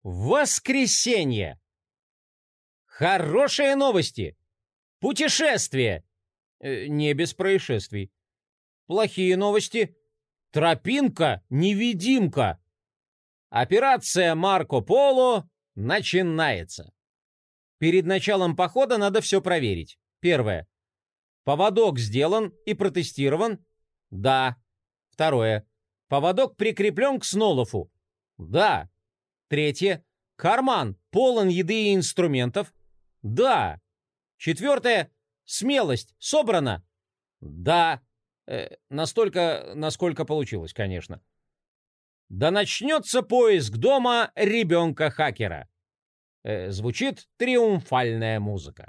Воскресенье! Хорошие новости! Путешествие! Не без происшествий. Плохие новости. Тропинка-невидимка. Операция Марко Поло начинается. Перед началом похода надо все проверить. Первое. Поводок сделан и протестирован? Да. Второе. Поводок прикреплен к снолофу? Да. Третье. Карман полон еды и инструментов? Да. Четвертое. Смелость собрана? Да. Настолько, насколько получилось, конечно. Да начнется поиск дома ребенка-хакера. Звучит триумфальная музыка.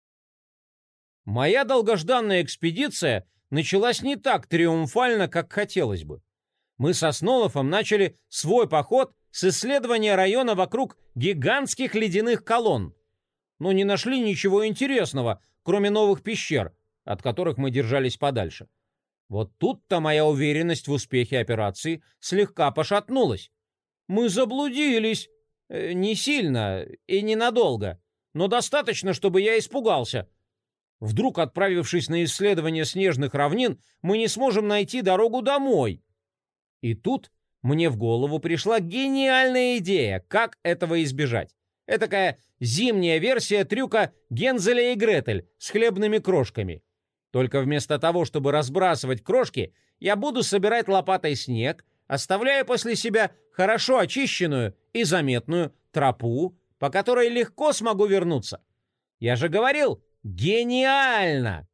Моя долгожданная экспедиция началась не так триумфально, как хотелось бы. Мы со Снолофом начали свой поход с исследования района вокруг гигантских ледяных колонн, но не нашли ничего интересного, кроме новых пещер, от которых мы держались подальше. Вот тут-то моя уверенность в успехе операции слегка пошатнулась. Мы заблудились. Не сильно и ненадолго, но достаточно, чтобы я испугался. Вдруг, отправившись на исследование снежных равнин, мы не сможем найти дорогу домой. И тут мне в голову пришла гениальная идея, как этого избежать. Этакая зимняя версия трюка Гензеля и Гретель с хлебными крошками. Только вместо того, чтобы разбрасывать крошки, я буду собирать лопатой снег, оставляя после себя хорошо очищенную и заметную тропу, по которой легко смогу вернуться. Я же говорил, гениально!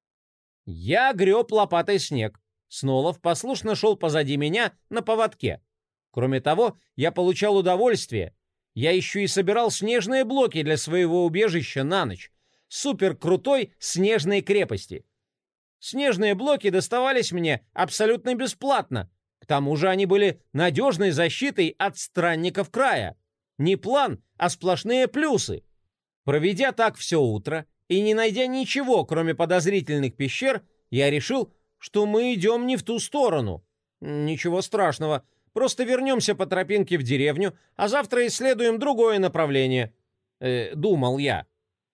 Я греб лопатой снег. Снолов послушно шел позади меня на поводке. Кроме того, я получал удовольствие. Я еще и собирал снежные блоки для своего убежища на ночь. Суперкрутой снежной крепости. Снежные блоки доставались мне абсолютно бесплатно. К тому же они были надежной защитой от странников края. Не план, а сплошные плюсы. Проведя так все утро и не найдя ничего, кроме подозрительных пещер, я решил, что мы идем не в ту сторону. Ничего страшного, просто вернемся по тропинке в деревню, а завтра исследуем другое направление. Думал я.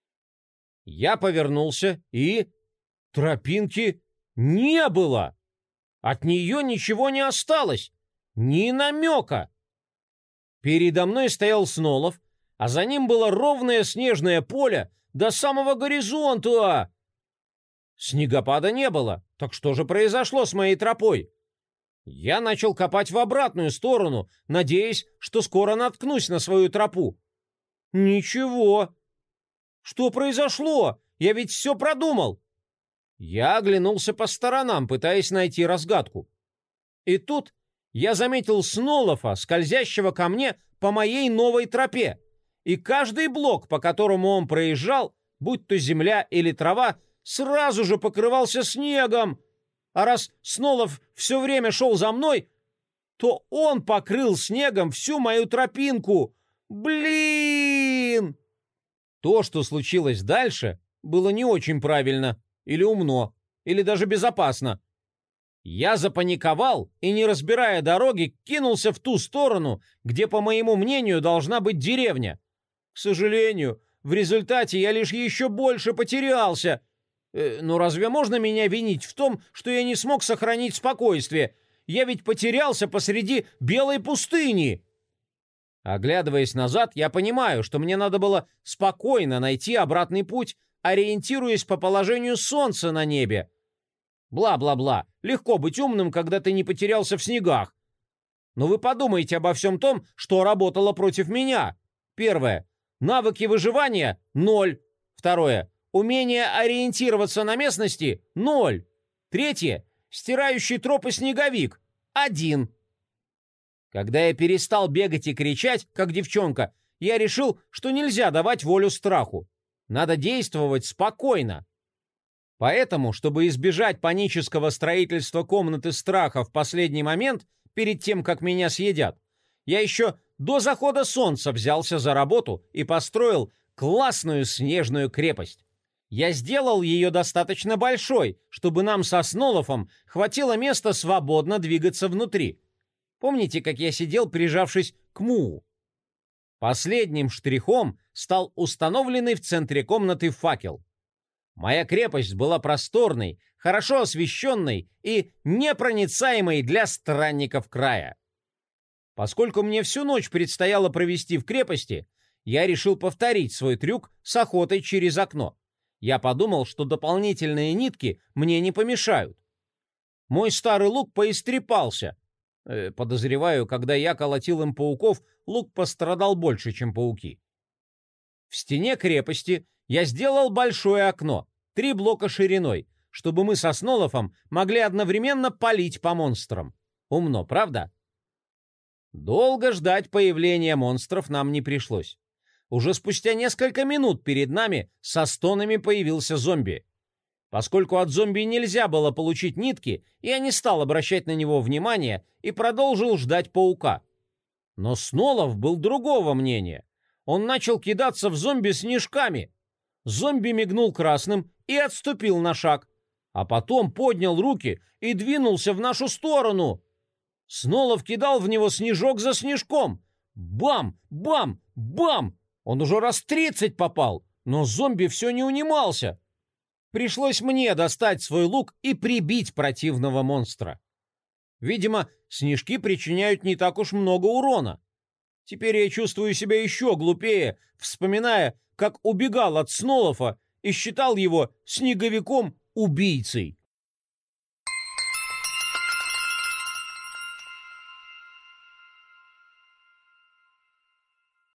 Я повернулся и... Тропинки не было. От нее ничего не осталось. Ни намека. Передо мной стоял Снолов, а за ним было ровное снежное поле до самого горизонта. Снегопада не было. Так что же произошло с моей тропой? Я начал копать в обратную сторону, надеясь, что скоро наткнусь на свою тропу. Ничего. Что произошло? Я ведь все продумал. Я оглянулся по сторонам, пытаясь найти разгадку. И тут я заметил Снолофа, скользящего ко мне по моей новой тропе. И каждый блок, по которому он проезжал, будь то земля или трава, сразу же покрывался снегом. А раз Снолов все время шел за мной, то он покрыл снегом всю мою тропинку. Блин! То, что случилось дальше, было не очень правильно. Или умно, или даже безопасно. Я запаниковал и, не разбирая дороги, кинулся в ту сторону, где, по моему мнению, должна быть деревня. К сожалению, в результате я лишь еще больше потерялся. Но разве можно меня винить в том, что я не смог сохранить спокойствие? Я ведь потерялся посреди белой пустыни. Оглядываясь назад, я понимаю, что мне надо было спокойно найти обратный путь, ориентируясь по положению солнца на небе. Бла-бла-бла. Легко быть умным, когда ты не потерялся в снегах. Но вы подумайте обо всем том, что работало против меня. Первое. Навыки выживания – 0. Второе. Умение ориентироваться на местности – 0. Третье. Стирающий тропы снеговик – 1. Когда я перестал бегать и кричать, как девчонка, я решил, что нельзя давать волю страху. Надо действовать спокойно. Поэтому, чтобы избежать панического строительства комнаты страха в последний момент, перед тем, как меня съедят, я еще до захода солнца взялся за работу и построил классную снежную крепость. Я сделал ее достаточно большой, чтобы нам со Снолофом хватило места свободно двигаться внутри. Помните, как я сидел, прижавшись к Муу? Последним штрихом стал установленный в центре комнаты факел. Моя крепость была просторной, хорошо освещенной и непроницаемой для странников края. Поскольку мне всю ночь предстояло провести в крепости, я решил повторить свой трюк с охотой через окно. Я подумал, что дополнительные нитки мне не помешают. Мой старый лук поистрепался. Подозреваю, когда я колотил им пауков, лук пострадал больше, чем пауки. В стене крепости я сделал большое окно, 3 блока шириной, чтобы мы со Снолофом могли одновременно палить по монстрам. Умно, правда? Долго ждать появления монстров нам не пришлось. Уже спустя несколько минут перед нами со стонами появился зомби. Поскольку от зомби нельзя было получить нитки, я не стал обращать на него внимания и продолжил ждать паука. Но Снолов был другого мнения. Он начал кидаться в зомби снежками. Зомби мигнул красным и отступил на шаг, а потом поднял руки и двинулся в нашу сторону. Снолов кидал в него снежок за снежком. Бам! Бам! Бам! Он уже раз 30 попал, но зомби все не унимался. Пришлось мне достать свой лук и прибить противного монстра. Видимо, снежки причиняют не так уж много урона. Теперь я чувствую себя еще глупее, вспоминая, как убегал от Снолофа и считал его снеговиком-убийцей.